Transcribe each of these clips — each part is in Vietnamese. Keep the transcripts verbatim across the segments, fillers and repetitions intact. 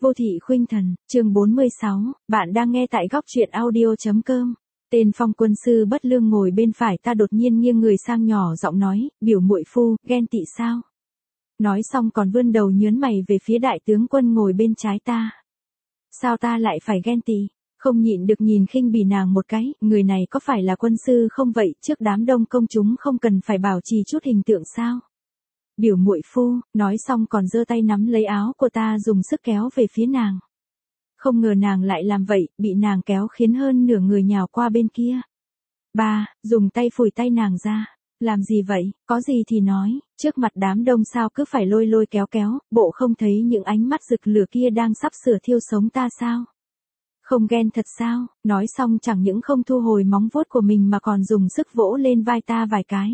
Vô thị khuynh thần, chương bốn mươi sáu, bạn đang nghe tại góc truyện audio.com. Tên Phong quân sư bất lương ngồi bên phải ta đột nhiên nghiêng người sang nhỏ giọng nói, biểu muội phu, ghen tị sao? Nói xong còn vươn đầu nhướn mày về phía đại tướng quân ngồi bên trái ta. Sao ta lại phải ghen tị? Không nhịn được nhìn khinh bỉ nàng một cái, người này có phải là quân sư không vậy, trước đám đông công chúng không cần phải bảo trì chút hình tượng sao? Biểu muội phu, nói xong còn giơ tay nắm lấy áo của ta dùng sức kéo về phía nàng. Không ngờ nàng lại làm vậy, bị nàng kéo khiến hơn nửa người nhào qua bên kia. Ba, dùng tay phủi tay nàng ra. Làm gì vậy, có gì thì nói, trước mặt đám đông sao cứ phải lôi lôi kéo kéo, bộ không thấy những ánh mắt rực lửa kia đang sắp sửa thiêu sống ta sao? Không ghen thật sao? Nói xong chẳng những không thu hồi móng vuốt của mình mà còn dùng sức vỗ lên vai ta vài cái.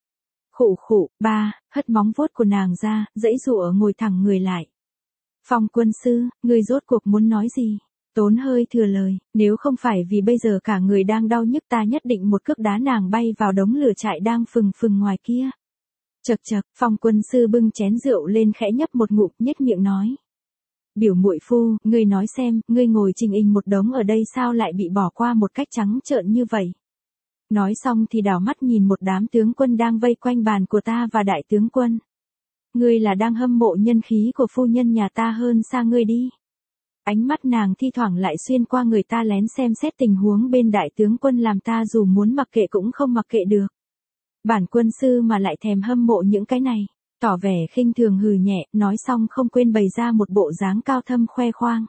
Khụ khụ, ba, hất móng vuốt của nàng ra, dãy dụa ngồi thẳng người lại. Phong quân sư, ngươi rốt cuộc muốn nói gì? Tốn hơi thừa lời, nếu không phải vì bây giờ cả người đang đau nhức ta nhất định một cước đá nàng bay vào đống lửa trại đang phừng phừng ngoài kia. Chậc chậc, Phong quân sư bưng chén rượu lên khẽ nhấp một ngụm, nhếch miệng nói. Biểu muội phu, ngươi nói xem, ngươi ngồi trình hình một đống ở đây sao lại bị bỏ qua một cách trắng trợn như vậy? Nói xong thì đảo mắt nhìn một đám tướng quân đang vây quanh bàn của ta và đại tướng quân. Ngươi là đang hâm mộ nhân khí của phu nhân nhà ta hơn xa ngươi đi. Ánh mắt nàng thi thoảng lại xuyên qua người ta lén xem xét tình huống bên đại tướng quân làm ta dù muốn mặc kệ cũng không mặc kệ được. Bản quân sư mà lại thèm hâm mộ những cái này, tỏ vẻ khinh thường hừ nhẹ, nói xong không quên bày ra một bộ dáng cao thâm khoe khoang.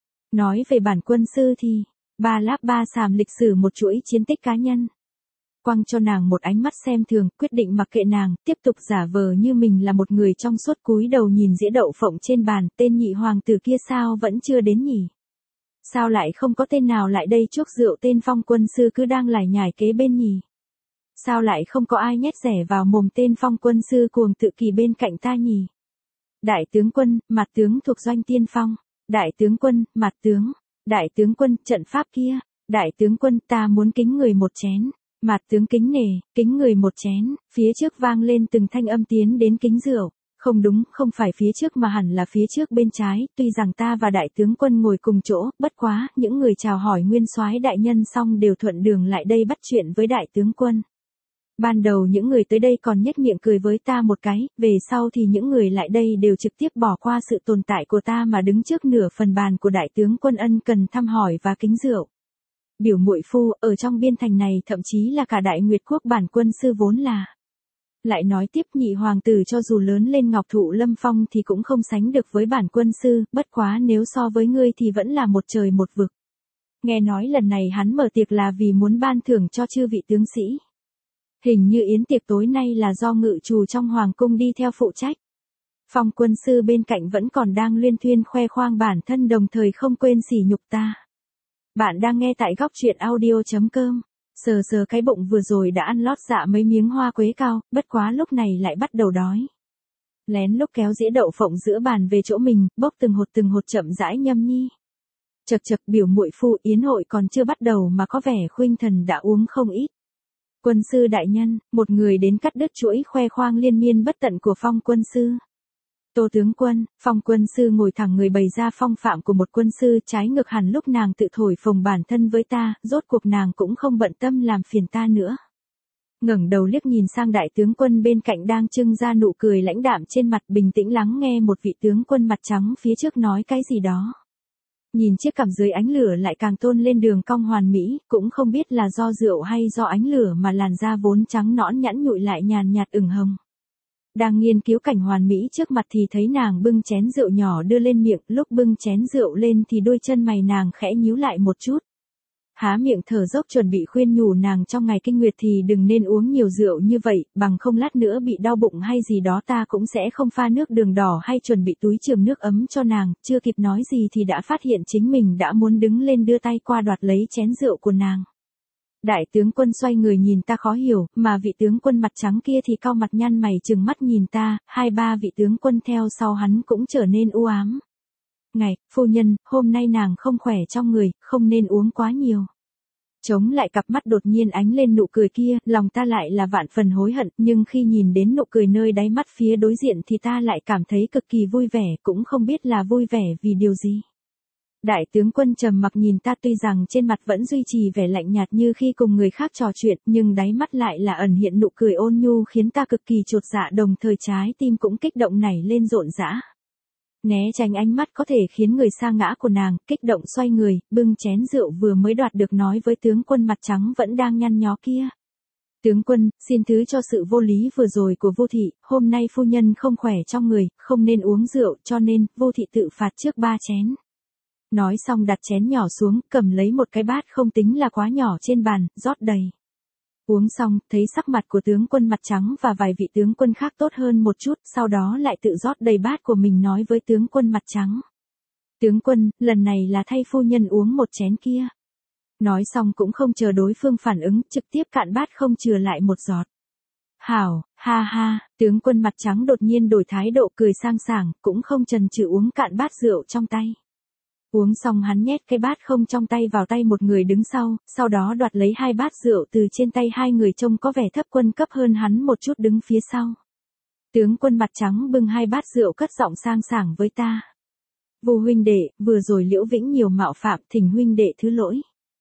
Nói về bản quân sư thì, ba láp ba xàm lịch sử một chuỗi chiến tích cá nhân. Quăng cho nàng một ánh mắt xem thường, quyết định mặc kệ nàng, tiếp tục giả vờ như mình là một người trong suốt cúi đầu nhìn dĩa đậu phộng trên bàn, tên nhị hoàng tử kia sao vẫn chưa đến nhỉ? Sao lại không có tên nào lại đây chuốc rượu tên Phong quân sư cứ đang lải nhải kế bên nhỉ? Sao lại không có ai nhét rẻ vào mồm tên Phong quân sư cuồng tự kỳ bên cạnh ta nhỉ? Đại tướng quân, mặt tướng thuộc doanh tiên phong. Đại tướng quân, mặt tướng. Đại tướng quân, trận pháp kia. Đại tướng quân, ta muốn kính người một chén. Mạt tướng kính nể, kính người một chén, phía trước vang lên từng thanh âm tiến đến kính rượu. Không đúng, không phải phía trước mà hẳn là phía trước bên trái, tuy rằng ta và đại tướng quân ngồi cùng chỗ, bất quá, những người chào hỏi nguyên soái đại nhân xong đều thuận đường lại đây bắt chuyện với đại tướng quân. Ban đầu những người tới đây còn nhếch miệng cười với ta một cái, về sau thì những người lại đây đều trực tiếp bỏ qua sự tồn tại của ta mà đứng trước nửa phần bàn của đại tướng quân ân cần thăm hỏi và kính rượu. Biểu muội phu, ở trong biên thành này thậm chí là cả đại nguyệt quốc bản quân sư vốn là. Lại nói tiếp nhị hoàng tử cho dù lớn lên ngọc thụ lâm phong thì cũng không sánh được với bản quân sư, bất quá nếu so với ngươi thì vẫn là một trời một vực. Nghe nói lần này hắn mở tiệc là vì muốn ban thưởng cho chư vị tướng sĩ. Hình như yến tiệc tối nay là do ngự trù trong hoàng cung đi theo phụ trách. Phong quân sư bên cạnh vẫn còn đang luyên thuyên khoe khoang bản thân đồng thời không quên sỉ nhục ta. Bạn đang nghe tại góc truyện audio.com. Sờ sờ cái bụng vừa rồi đã ăn lót dạ mấy miếng hoa quế cao, bất quá lúc này lại bắt đầu đói. Lén lúc kéo dĩa đậu phộng giữa bàn về chỗ mình, bốc từng hột từng hột chậm rãi nhâm nhi. Chậc chậc, biểu muội phu, yến hội còn chưa bắt đầu mà có vẻ khuynh thần đã uống không ít. Quân sư đại nhân, một người đến cắt đứt chuỗi khoe khoang liên miên bất tận của Phong quân sư. Tô tướng quân, Phong quân sư ngồi thẳng người bày ra phong phạm của một quân sư, trái ngược hẳn lúc nàng tự thổi phồng bản thân với ta, rốt cuộc nàng cũng không bận tâm làm phiền ta nữa. Ngẩng đầu liếc nhìn sang đại tướng quân bên cạnh đang trưng ra nụ cười lãnh đạm trên mặt, bình tĩnh lắng nghe một vị tướng quân mặt trắng phía trước nói cái gì đó. Nhìn chiếc cằm dưới ánh lửa lại càng tôn lên đường cong hoàn mỹ, cũng không biết là do rượu hay do ánh lửa mà làn da vốn trắng nõn nhẵn nhụi lại nhàn nhạt ửng hồng. Đang nghiên cứu cảnh hoàn mỹ trước mặt thì thấy nàng bưng chén rượu nhỏ đưa lên miệng, lúc bưng chén rượu lên thì đôi chân mày nàng khẽ nhíu lại một chút. Há miệng thở dốc chuẩn bị khuyên nhủ nàng trong ngày kinh nguyệt thì đừng nên uống nhiều rượu như vậy, bằng không lát nữa bị đau bụng hay gì đó ta cũng sẽ không pha nước đường đỏ hay chuẩn bị túi chườm nước ấm cho nàng, chưa kịp nói gì thì đã phát hiện chính mình đã muốn đứng lên đưa tay qua đoạt lấy chén rượu của nàng. Đại tướng quân xoay người nhìn ta khó hiểu, mà vị tướng quân mặt trắng kia thì cau mặt nhăn mày trừng mắt nhìn ta, hai ba vị tướng quân theo sau hắn cũng trở nên u ám. Ngài, phu nhân, hôm nay nàng không khỏe trong người, không nên uống quá nhiều. Chống lại cặp mắt đột nhiên ánh lên nụ cười kia, lòng ta lại là vạn phần hối hận, nhưng khi nhìn đến nụ cười nơi đáy mắt phía đối diện thì ta lại cảm thấy cực kỳ vui vẻ, cũng không biết là vui vẻ vì điều gì. Đại tướng quân trầm mặc nhìn ta, tuy rằng trên mặt vẫn duy trì vẻ lạnh nhạt như khi cùng người khác trò chuyện, nhưng đáy mắt lại là ẩn hiện nụ cười ôn nhu khiến ta cực kỳ chột dạ, đồng thời trái tim cũng kích động nảy lên rộn rã. Né tránh ánh mắt có thể khiến người sa ngã của nàng, kích động xoay người, bưng chén rượu vừa mới đoạt được nói với tướng quân mặt trắng vẫn đang nhăn nhó kia. Tướng quân, xin thứ cho sự vô lý vừa rồi của vô thị, hôm nay phu nhân không khỏe trong người, không nên uống rượu, cho nên, vô thị tự phạt trước ba chén. Nói xong đặt chén nhỏ xuống, cầm lấy một cái bát không tính là quá nhỏ trên bàn, rót đầy. Uống xong, thấy sắc mặt của tướng quân mặt trắng và vài vị tướng quân khác tốt hơn một chút, sau đó lại tự rót đầy bát của mình nói với tướng quân mặt trắng. Tướng quân, lần này là thay phu nhân uống một chén kia. Nói xong cũng không chờ đối phương phản ứng, trực tiếp cạn bát không chừa lại một giọt. Hảo, ha ha, tướng quân mặt trắng đột nhiên đổi thái độ cười sang sảng, cũng không chần chừ uống cạn bát rượu trong tay. Uống xong hắn nhét cái bát không trong tay vào tay một người đứng sau, sau đó đoạt lấy hai bát rượu từ trên tay hai người trông có vẻ thấp quân cấp hơn hắn một chút đứng phía sau. Tướng quân mặt trắng bưng hai bát rượu cất giọng sang sảng với ta. Vô huynh đệ, vừa rồi Liễu Vĩnh nhiều mạo phạm, thỉnh huynh đệ thứ lỗi.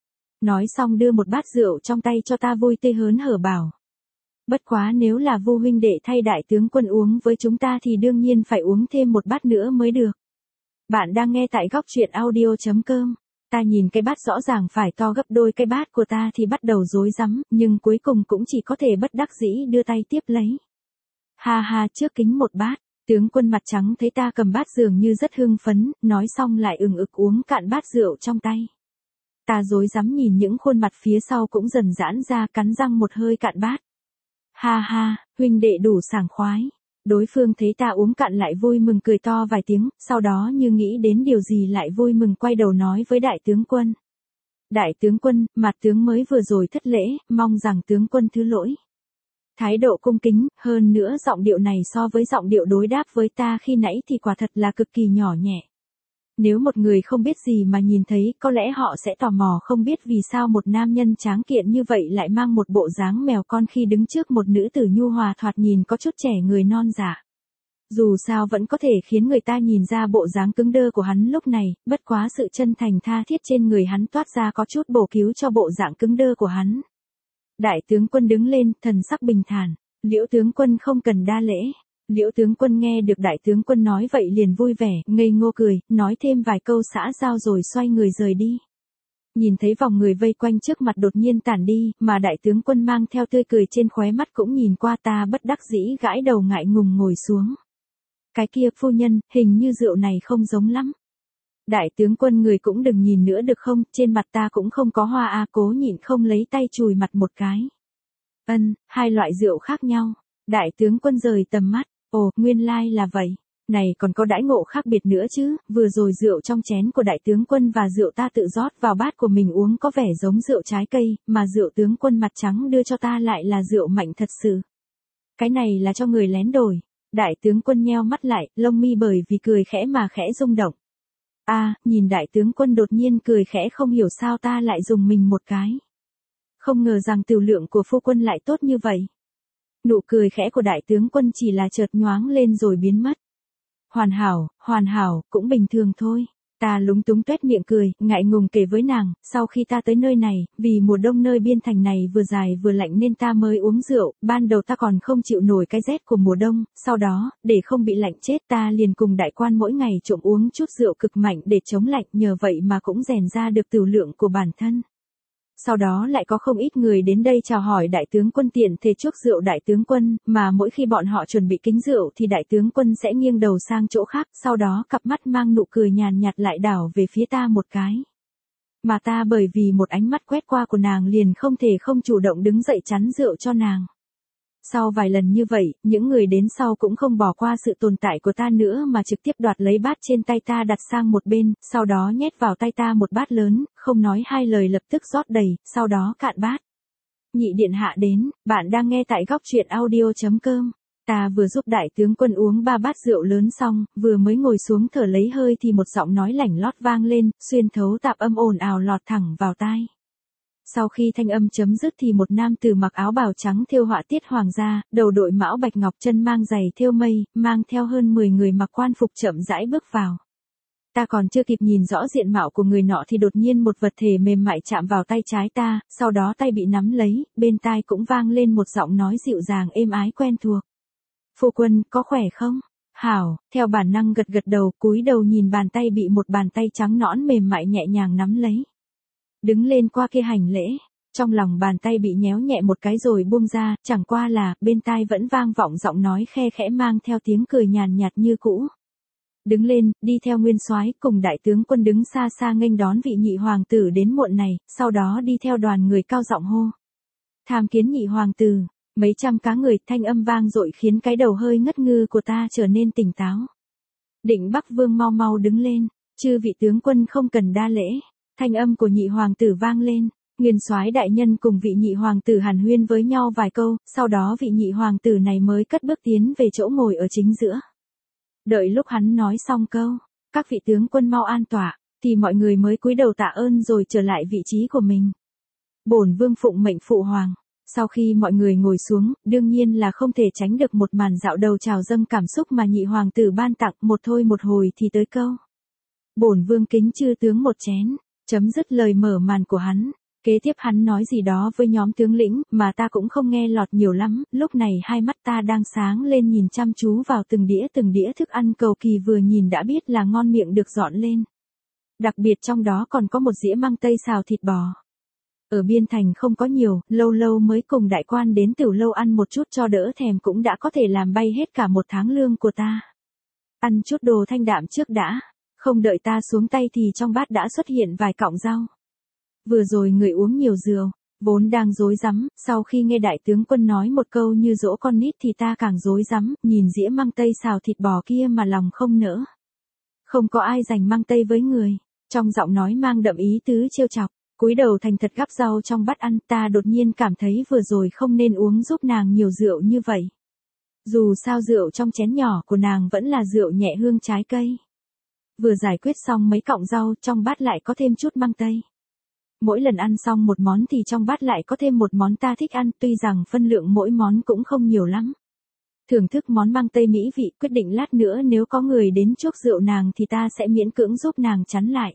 Nói xong đưa một bát rượu trong tay cho ta, vui tươi hớn hở bảo. Bất quá nếu là Vô huynh đệ thay đại tướng quân uống với chúng ta thì đương nhiên phải uống thêm một bát nữa mới được. Bạn đang nghe tại góc truyện audio chấm com. Ta nhìn cái bát rõ ràng phải to gấp đôi cái bát của ta thì bắt đầu rối rắm, nhưng cuối cùng cũng chỉ có thể bất đắc dĩ đưa tay tiếp lấy. Ha ha, trước kính một bát, tướng quân mặt trắng thấy ta cầm bát dường như rất hưng phấn, nói xong lại ừng ực uống cạn bát rượu trong tay. Ta rối rắm nhìn những khuôn mặt phía sau cũng dần giãn ra, cắn răng một hơi cạn bát. Ha ha, huynh đệ đủ sảng khoái. Đối phương thấy ta uống cạn lại vui mừng cười to vài tiếng, sau đó như nghĩ đến điều gì lại vui mừng quay đầu nói với đại tướng quân. Đại tướng quân, mặt tướng mới vừa rồi thất lễ, mong rằng tướng quân thứ lỗi. Thái độ cung kính, hơn nữa giọng điệu này so với giọng điệu đối đáp với ta khi nãy thì quả thật là cực kỳ nhỏ nhẹ. Nếu một người không biết gì mà nhìn thấy, có lẽ họ sẽ tò mò không biết vì sao một nam nhân tráng kiện như vậy lại mang một bộ dáng mèo con khi đứng trước một nữ tử nhu hòa thoạt nhìn có chút trẻ người non dạ. Dù sao vẫn có thể khiến người ta nhìn ra bộ dáng cứng đơ của hắn lúc này, bất quá sự chân thành tha thiết trên người hắn toát ra có chút bổ cứu cho bộ dạng cứng đơ của hắn. Đại tướng quân đứng lên, thần sắc bình thản. Liễu tướng quân không cần đa lễ. Liễu tướng quân nghe được đại tướng quân nói vậy liền vui vẻ, ngây ngô cười, nói thêm vài câu xã giao rồi xoay người rời đi. Nhìn thấy vòng người vây quanh trước mặt đột nhiên tản đi, mà đại tướng quân mang theo tươi cười trên khóe mắt cũng nhìn qua ta bất đắc dĩ gãi đầu ngại ngùng ngồi xuống. Cái kia phu nhân, hình như rượu này không giống lắm. Đại tướng quân người cũng đừng nhìn nữa được không, trên mặt ta cũng không có hoa a, cố nhịn không lấy tay chùi mặt một cái. Ân, hai loại rượu khác nhau. Đại tướng quân rời tầm mắt. Ồ, nguyên lai là vậy. Này còn có đãi ngộ khác biệt nữa chứ, vừa rồi rượu trong chén của đại tướng quân và rượu ta tự rót vào bát của mình uống có vẻ giống rượu trái cây, mà rượu tướng quân mặt trắng đưa cho ta lại là rượu mạnh thật sự. Cái này là cho người lén đổi. Đại tướng quân nheo mắt lại, lông mi bởi vì cười khẽ mà khẽ rung động. A, à, nhìn đại tướng quân đột nhiên cười khẽ không hiểu sao ta lại dùng mình một cái. Không ngờ rằng tiểu lượng của phu quân lại tốt như vậy. Nụ cười khẽ của đại tướng quân chỉ là chợt nhoáng lên rồi biến mất. Hoàn hảo, hoàn hảo, cũng bình thường thôi. Ta lúng túng tuét miệng cười, ngại ngùng kể với nàng, sau khi ta tới nơi này, vì mùa đông nơi biên thành này vừa dài vừa lạnh nên ta mới uống rượu, ban đầu ta còn không chịu nổi cái rét của mùa đông, sau đó, để không bị lạnh chết ta liền cùng đại quan mỗi ngày trộm uống chút rượu cực mạnh để chống lạnh, nhờ vậy mà cũng rèn ra được tửu lượng của bản thân. Sau đó lại có không ít người đến đây chào hỏi đại tướng quân tiện thể chuốc rượu đại tướng quân, mà mỗi khi bọn họ chuẩn bị kính rượu thì đại tướng quân sẽ nghiêng đầu sang chỗ khác, sau đó cặp mắt mang nụ cười nhàn nhạt lại đảo về phía ta một cái. Mà ta bởi vì một ánh mắt quét qua của nàng liền không thể không chủ động đứng dậy chắn rượu cho nàng. Sau vài lần như vậy, những người đến sau cũng không bỏ qua sự tồn tại của ta nữa mà trực tiếp đoạt lấy bát trên tay ta đặt sang một bên, sau đó nhét vào tay ta một bát lớn, không nói hai lời lập tức rót đầy, sau đó cạn bát. Nhị điện hạ đến, bạn đang nghe tại góc truyện audio chấm com. Ta vừa giúp đại tướng quân uống ba bát rượu lớn xong, vừa mới ngồi xuống thở lấy hơi thì một giọng nói lảnh lót vang lên, xuyên thấu tạp âm ồn ào lọt thẳng vào tai. Sau khi thanh âm chấm dứt thì một nam tử mặc áo bào trắng thêu họa tiết hoàng gia, đầu đội mão bạch ngọc chân mang giày thêu mây, mang theo hơn mười người mặc quan phục chậm rãi bước vào. Ta còn chưa kịp nhìn rõ diện mạo của người nọ thì đột nhiên một vật thể mềm mại chạm vào tay trái ta, sau đó tay bị nắm lấy, bên tai cũng vang lên một giọng nói dịu dàng êm ái quen thuộc. Phu quân, có khỏe không? Hảo, theo bản năng gật gật đầu, cúi đầu nhìn bàn tay bị một bàn tay trắng nõn mềm mại nhẹ nhàng nắm lấy. Đứng lên qua kia hành lễ, trong lòng bàn tay bị nhéo nhẹ một cái rồi buông ra, chẳng qua là, bên tai vẫn vang vọng giọng nói khe khẽ mang theo tiếng cười nhàn nhạt như cũ. Đứng lên, đi theo nguyên soái cùng đại tướng quân đứng xa xa nghênh đón vị nhị hoàng tử đến muộn này, sau đó đi theo đoàn người cao giọng hô. Tham kiến nhị hoàng tử, mấy trăm cá người, thanh âm vang dội khiến cái đầu hơi ngất ngư của ta trở nên tỉnh táo. Định Bắc Vương mau mau đứng lên, chư vị tướng quân không cần đa lễ, thanh âm của nhị hoàng tử vang lên. Nguyên soái đại nhân cùng vị nhị hoàng tử hàn huyên với nhau vài câu, sau đó vị nhị hoàng tử này mới cất bước tiến về chỗ ngồi ở chính giữa. Đợi lúc hắn nói xong câu, các vị tướng quân mau an tọa, thì mọi người mới cúi đầu tạ ơn rồi trở lại vị trí của mình. Bổn vương phụng mệnh phụ hoàng. Sau khi mọi người ngồi xuống, đương nhiên là không thể tránh được một màn dạo đầu trào dâng cảm xúc mà nhị hoàng tử ban tặng, một thôi một hồi thì tới câu. Bổn vương kính chư tướng một chén, chấm dứt lời mở màn của hắn. Kế tiếp hắn nói gì đó với nhóm tướng lĩnh, mà ta cũng không nghe lọt nhiều lắm, lúc này hai mắt ta đang sáng lên nhìn chăm chú vào từng đĩa từng đĩa thức ăn cầu kỳ vừa nhìn đã biết là ngon miệng được dọn lên. Đặc biệt trong đó còn có một dĩa măng tây xào thịt bò. Ở Biên Thành không có nhiều, lâu lâu mới cùng đại quan đến tiểu lâu ăn một chút cho đỡ thèm cũng đã có thể làm bay hết cả một tháng lương của ta. Ăn chút đồ thanh đạm trước đã, không đợi ta xuống tay thì trong bát đã xuất hiện vài cọng rau. Vừa rồi người uống nhiều rượu, vốn đang rối rắm, sau khi nghe đại tướng quân nói một câu như dỗ con nít thì ta càng rối rắm, nhìn dĩa măng tây xào thịt bò kia mà lòng không nỡ. Không có ai giành măng tây với người, trong giọng nói mang đậm ý tứ trêu chọc, cúi đầu thành thật gắp rau trong bát ăn, ta đột nhiên cảm thấy vừa rồi không nên uống giúp nàng nhiều rượu như vậy. Dù sao rượu trong chén nhỏ của nàng vẫn là rượu nhẹ hương trái cây. Vừa giải quyết xong mấy cọng rau, trong bát lại có thêm chút măng tây. Mỗi lần ăn xong một món thì trong bát lại có thêm một món ta thích ăn, tuy rằng phân lượng mỗi món cũng không nhiều lắm. Thưởng thức món măng tây mỹ vị, quyết định lát nữa nếu có người đến chuốc rượu nàng thì ta sẽ miễn cưỡng giúp nàng chắn lại.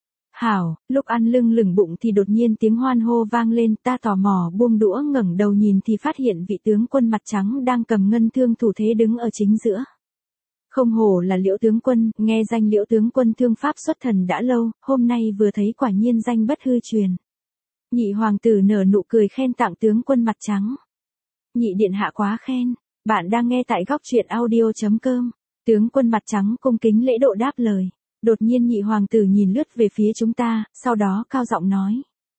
Hảo, lúc ăn lưng lửng bụng thì đột nhiên tiếng hoan hô vang lên, ta tò mò buông đũa ngẩng đầu nhìn thì phát hiện vị tướng quân mặt trắng đang cầm ngân thương thủ thế đứng ở chính giữa. Không hổ là Liễu tướng quân, nghe danh Liễu tướng quân thương pháp xuất thần đã lâu, hôm nay vừa thấy quả nhiên danh bất hư truyền. Nhị hoàng tử nở nụ cười khen tặng tướng quân mặt trắng. Nhị điện hạ quá khen, bạn đang nghe tại góc truyện audio chấm com. Tướng quân mặt trắng cung kính lễ độ đáp lời. Đột nhiên nhị hoàng tử nhìn lướt về phía chúng ta, sau đó cao giọng nói.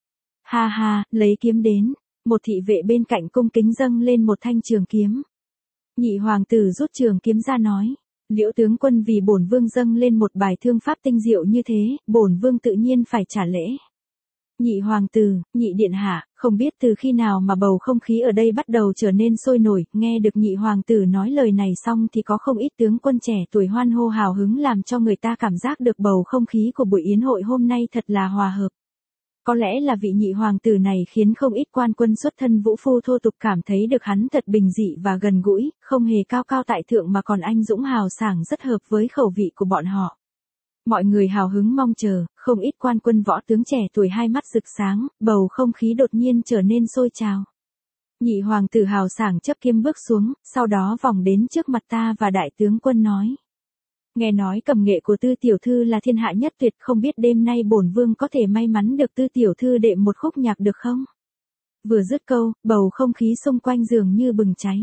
Ha ha, lấy kiếm đến, một thị vệ bên cạnh cung kính dâng lên một thanh trường kiếm. Nhị hoàng tử rút trường kiếm ra nói. Liễu tướng quân vì bổn vương dâng lên một bài thương pháp tinh diệu như thế, bổn vương tự nhiên phải trả lễ. Nhị hoàng tử, nhị điện hạ, không biết từ khi nào mà bầu không khí ở đây bắt đầu trở nên sôi nổi, nghe được nhị hoàng tử nói lời này xong thì có không ít tướng quân trẻ tuổi hoan hô hào hứng làm cho người ta cảm giác được bầu không khí của buổi yến hội hôm nay thật là hòa hợp. Có lẽ là vị nhị hoàng tử này khiến không ít quan quân xuất thân vũ phu thô tục cảm thấy được hắn thật bình dị và gần gũi, không hề cao cao tại thượng mà còn anh dũng hào sảng rất hợp với khẩu vị của bọn họ. Mọi người hào hứng mong chờ, không ít quan quân võ tướng trẻ tuổi hai mắt rực sáng, bầu không khí đột nhiên trở nên sôi trào. Nhị hoàng tử hào sảng chấp kiếm bước xuống, sau đó vòng đến trước mặt ta và đại tướng quân nói. Nghe nói cầm nghệ của Tư tiểu thư là thiên hạ nhất tuyệt, không biết đêm nay bổn vương có thể may mắn được Tư tiểu thư đệm một khúc nhạc được không? Vừa dứt câu, bầu không khí xung quanh dường như bừng cháy.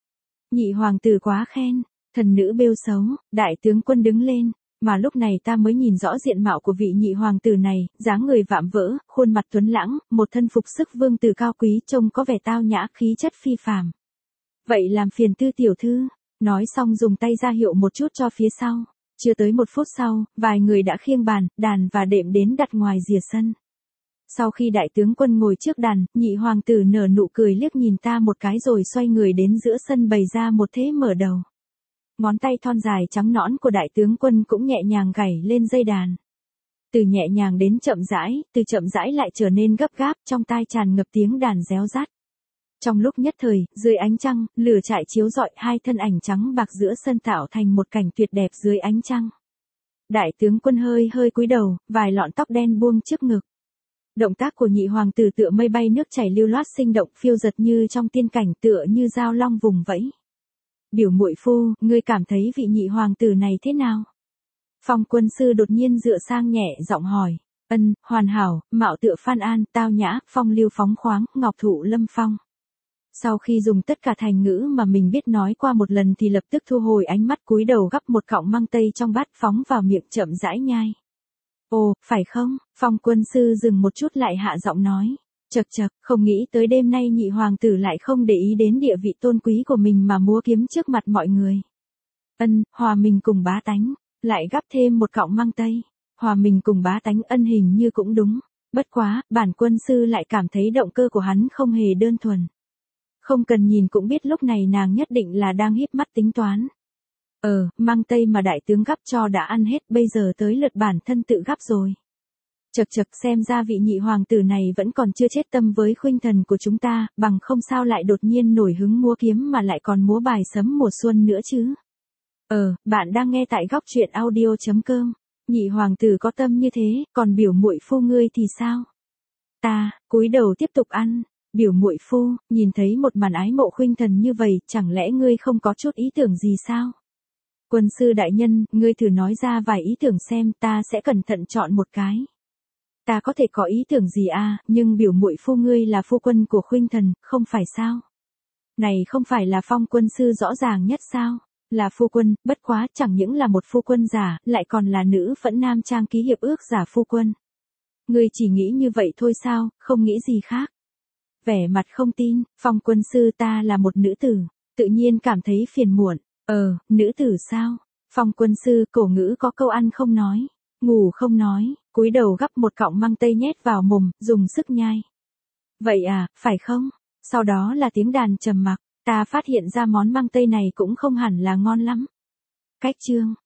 Nhị hoàng tử quá khen, thần nữ bêu xấu, đại tướng quân đứng lên, mà lúc này ta mới nhìn rõ diện mạo của vị nhị hoàng tử này, dáng người vạm vỡ, khuôn mặt tuấn lãng, một thân phục sức vương tử cao quý trông có vẻ tao nhã khí chất phi phàm. Vậy làm phiền Tư tiểu thư. Nói xong dùng tay ra hiệu một chút cho phía sau. Chưa tới một phút sau, vài người đã khiêng bàn, đàn và đệm đến đặt ngoài rìa sân. Sau khi đại tướng quân ngồi trước đàn, nhị hoàng tử nở nụ cười liếc nhìn ta một cái rồi xoay người đến giữa sân bày ra một thế mở đầu. Ngón tay thon dài trắng nõn của đại tướng quân cũng nhẹ nhàng gảy lên dây đàn. Từ nhẹ nhàng đến chậm rãi, từ chậm rãi lại trở nên gấp gáp, trong tai tràn ngập tiếng đàn réo rắt. Trong lúc nhất thời, dưới ánh trăng, lửa trại chiếu rọi hai thân ảnh trắng bạc giữa sân tạo thành một cảnh tuyệt đẹp dưới ánh trăng. Đại tướng quân hơi hơi cúi đầu, vài lọn tóc đen buông trước ngực. Động tác của nhị hoàng tử tựa mây bay nước chảy lưu loát sinh động phiêu dật như trong tiên cảnh tựa như dao long vùng vẫy. Biểu muội phu, ngươi cảm thấy vị nhị hoàng tử này thế nào? Phong quân sư đột nhiên dựa sang nhẹ giọng hỏi. Ân, hoàn hảo, mạo tựa Phan An, tao nhã, phong lưu phóng khoáng, ngọc thụ lâm phong. Sau khi dùng tất cả thành ngữ mà mình biết nói qua một lần thì lập tức thu hồi ánh mắt cúi đầu gắp một cọng măng tây trong bát phóng vào miệng chậm rãi nhai. Ồ, phải không? Phong quân sư dừng một chút lại hạ giọng nói. Chật chật, không nghĩ tới đêm nay nhị hoàng tử lại không để ý đến địa vị tôn quý của mình mà múa kiếm trước mặt mọi người. Ân, hòa mình cùng bá tánh, lại gắp thêm một cọng măng tây. Hòa mình cùng bá tánh ân hình như cũng đúng. Bất quá, bản quân sư lại cảm thấy động cơ của hắn không hề đơn thuần. Không cần nhìn cũng biết lúc này nàng nhất định là đang híp mắt tính toán. Ờ, măng tây mà đại tướng gắp cho đã ăn hết, bây giờ tới lượt bản thân tự gắp rồi. Chật chật, xem ra vị nhị hoàng tử này vẫn còn chưa chết tâm với khuynh thần của chúng ta, bằng không sao lại đột nhiên nổi hứng múa kiếm mà lại còn múa bài sấm mùa xuân nữa chứ. Ờ, bạn đang nghe tại góc truyện audio chấm com. Nhị hoàng tử có tâm như thế, còn biểu muội phu ngươi thì sao? Ta, cúi đầu tiếp tục ăn. Biểu muội phu, nhìn thấy một màn ái mộ khuynh thần như vậy, chẳng lẽ ngươi không có chút ý tưởng gì sao? Quân sư đại nhân, ngươi thử nói ra vài ý tưởng xem, ta sẽ cẩn thận chọn một cái. Ta có thể có ý tưởng gì à, nhưng biểu muội phu ngươi là phu quân của khuynh thần, không phải sao? Này không phải là Phong quân sư rõ ràng nhất sao? Là phu quân, bất quá chẳng những là một phu quân giả, lại còn là nữ phẫn nam trang ký hiệp ước giả phu quân. Ngươi chỉ nghĩ như vậy thôi sao, không nghĩ gì khác. Vẻ mặt không tin, Phong quân sư ta là một nữ tử, tự nhiên cảm thấy phiền muộn. Ờ, nữ tử sao? Phong quân sư cổ ngữ có câu ăn không nói, ngủ không nói, cúi đầu gắp một cọng măng tây nhét vào mồm, dùng sức nhai. Vậy à, phải không? Sau đó là tiếng đàn trầm mặc, ta phát hiện ra món măng tây này cũng không hẳn là ngon lắm. Cách chương,